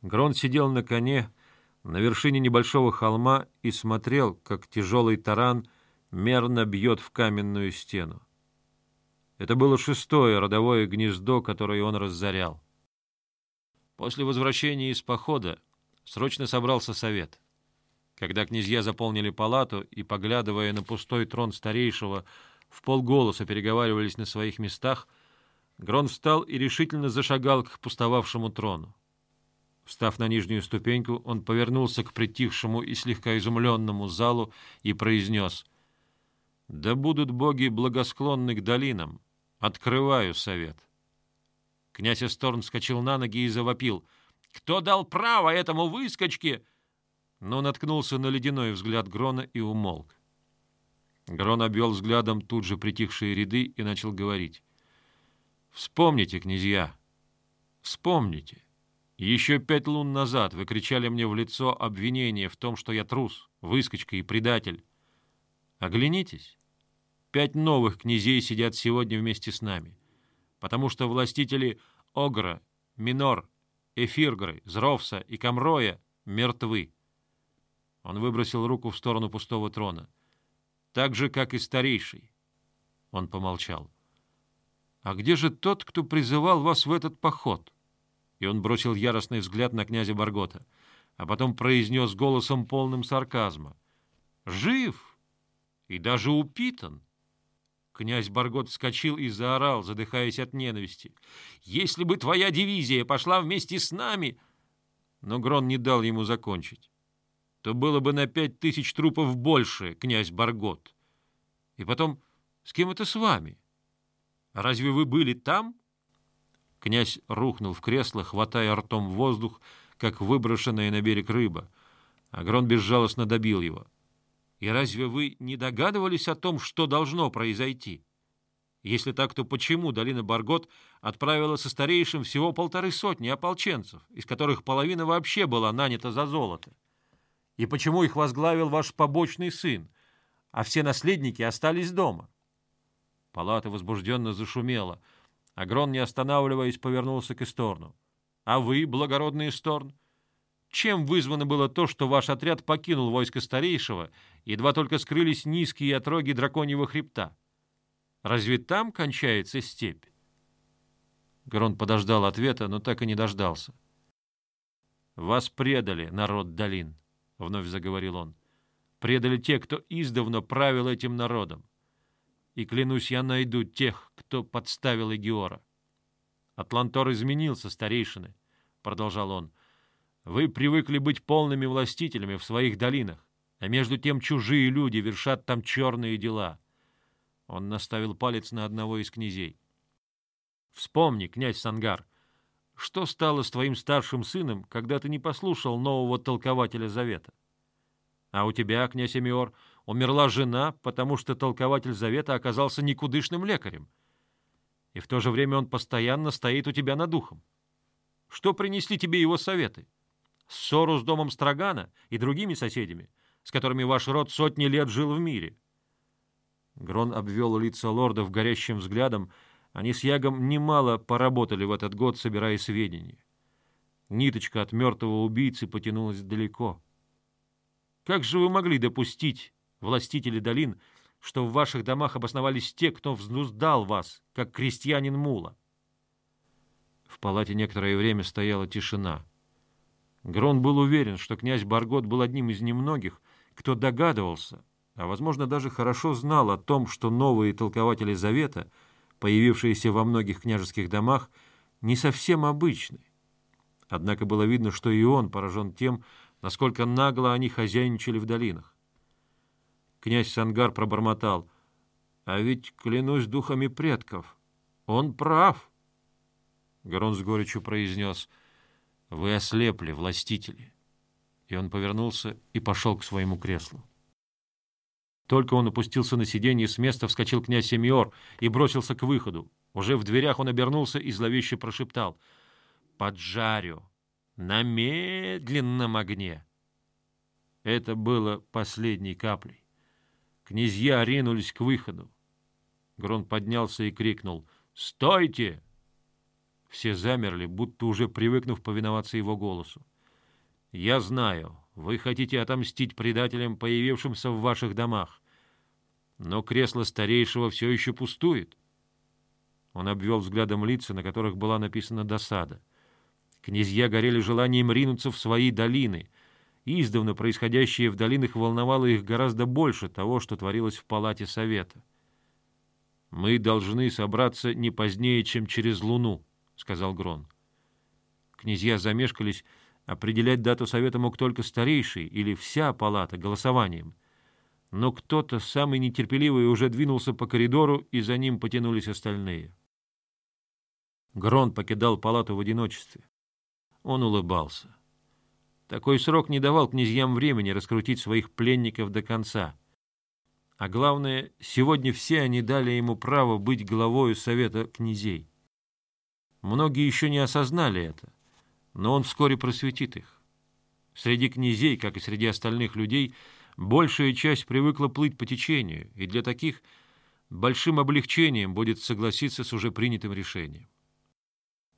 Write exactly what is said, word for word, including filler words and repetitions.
Грон сидел на коне на вершине небольшого холма и смотрел, как тяжелый таран мерно бьет в каменную стену. Это было шестое родовое гнездо, которое он разорял. После возвращения из похода срочно собрался совет. Когда князья заполнили палату и, поглядывая на пустой трон старейшего, в полголоса переговаривались на своих местах, Грон встал и решительно зашагал к пустовавшему трону. Встав на нижнюю ступеньку, он повернулся к притихшему и слегка изумленному залу и произнес: «Да будут боги благосклонны к долинам! Открываю совет!» Князь Эсторн вскочил на ноги и завопил: «Кто дал право этому выскочке?» Но наткнулся на ледяной взгляд Грона и умолк. Грон обвел взглядом тут же притихшие ряды и начал говорить: «Вспомните, князья, вспомните. Еще пять лун назад вы кричали мне в лицо обвинение в том, что я трус, выскочка и предатель. Оглянитесь. Пять новых князей сидят сегодня вместе с нами, потому что властители Огра, Минор, Эфиргры, Зровса и Камроя мертвы». Он выбросил руку в сторону пустого трона. «Так же, как и старейший». Он помолчал. «А где же тот, кто призывал вас в этот поход?» И он бросил яростный взгляд на князя Баргота, а потом произнес голосом полным сарказма: «Жив и даже упитан». Князь Баргот вскочил и заорал, задыхаясь от ненависти: «Если бы твоя дивизия пошла вместе с нами...» Но Грон не дал ему закончить. «То было бы на пять тысяч трупов больше, князь Баргот. И потом, с кем это с вами? Разве вы были там?» Князь рухнул в кресло, хватая ртом воздух, как выброшенная на берег рыба. А Грон безжалостно добил его: «И разве вы не догадывались о том, что должно произойти? Если так, то почему долина Баргот отправила со старейшим всего полторы сотни ополченцев, из которых половина вообще была нанята за золото? И почему их возглавил ваш побочный сын, а все наследники остались дома?» Палата возбужденно зашумела, а Грон, не останавливаясь, повернулся к Эсторну. «А вы, благородный Эсторн, чем вызвано было то, что ваш отряд покинул войско старейшего, едва только скрылись низкие отроги драконьего хребта? Разве там кончается степь?» Грон подождал ответа, но так и не дождался. «Вас предали, народ долин», — вновь заговорил он. «Предали те, кто издавна правил этим народом. И, клянусь, я найду тех, кто подставил Эгиора. Атлантор изменился, старейшины», — продолжал он. «Вы привыкли быть полными властителями в своих долинах, а между тем чужие люди вершат там черные дела». Он наставил палец на одного из князей. «Вспомни, князь Сангар, что стало с твоим старшим сыном, когда ты не послушал нового толкователя завета? А у тебя, князь Эмиор, умерла жена, потому что толкователь завета оказался никудышным лекарем. И в то же время он постоянно стоит у тебя над ухом. Что принесли тебе его советы? Ссору с домом Строгана и другими соседями, с которыми ваш род сотни лет жил в мире?» Грон обвел лица лордов горящим взглядом. Они с Ягом немало поработали в этот год, собирая сведения. Ниточка от мертвого убийцы потянулась далеко. «Как же вы могли допустить, властители долин, что в ваших домах обосновались те, кто взнуздал вас, как крестьянин мула?» В палате некоторое время стояла тишина. Грон был уверен, что князь Баргот был одним из немногих, кто догадывался, а, возможно, даже хорошо знал о том, что новые толкователи завета, появившиеся во многих княжеских домах, не совсем обычны. Однако было видно, что и он поражен тем, насколько нагло они хозяйничали в долинах. Князь Сангар пробормотал: «А ведь, клянусь духами предков, он прав». Грон с горечью произнес: «Вы ослепли, властители». И он повернулся и пошел к своему креслу. Только он опустился на сиденье, с места вскочил князь Эмиор и бросился к выходу. Уже в дверях он обернулся и зловеще прошептал: «Поджарю на медленном огне». Это было последней каплей. Князья ринулись к выходу. Грон поднялся и крикнул: «Стойте!» Все замерли, будто уже привыкнув повиноваться его голосу. «Я знаю, вы хотите отомстить предателям, появившимся в ваших домах. Но кресло старейшего все еще пустует». Он обвел взглядом лица, на которых была написана досада. Князья горели желанием ринуться в свои долины. Издавна происходящее в долинах волновало их гораздо больше того, что творилось в палате совета. «Мы должны собраться не позднее, чем через луну», — сказал Грон. Князья замешкались. Определять дату совета мог только старейший или вся палата голосованием. Но кто-то, самый нетерпеливый, уже двинулся по коридору, и за ним потянулись остальные. Грон покидал палату в одиночестве. Он улыбался. Такой срок не давал князьям времени раскрутить своих пленников до конца. А главное, сегодня все они дали ему право быть главою совета князей. Многие еще не осознали это, но он вскоре просветит их. Среди князей, как и среди остальных людей, большая часть привыкла плыть по течению, и для таких большим облегчением будет согласиться с уже принятым решением.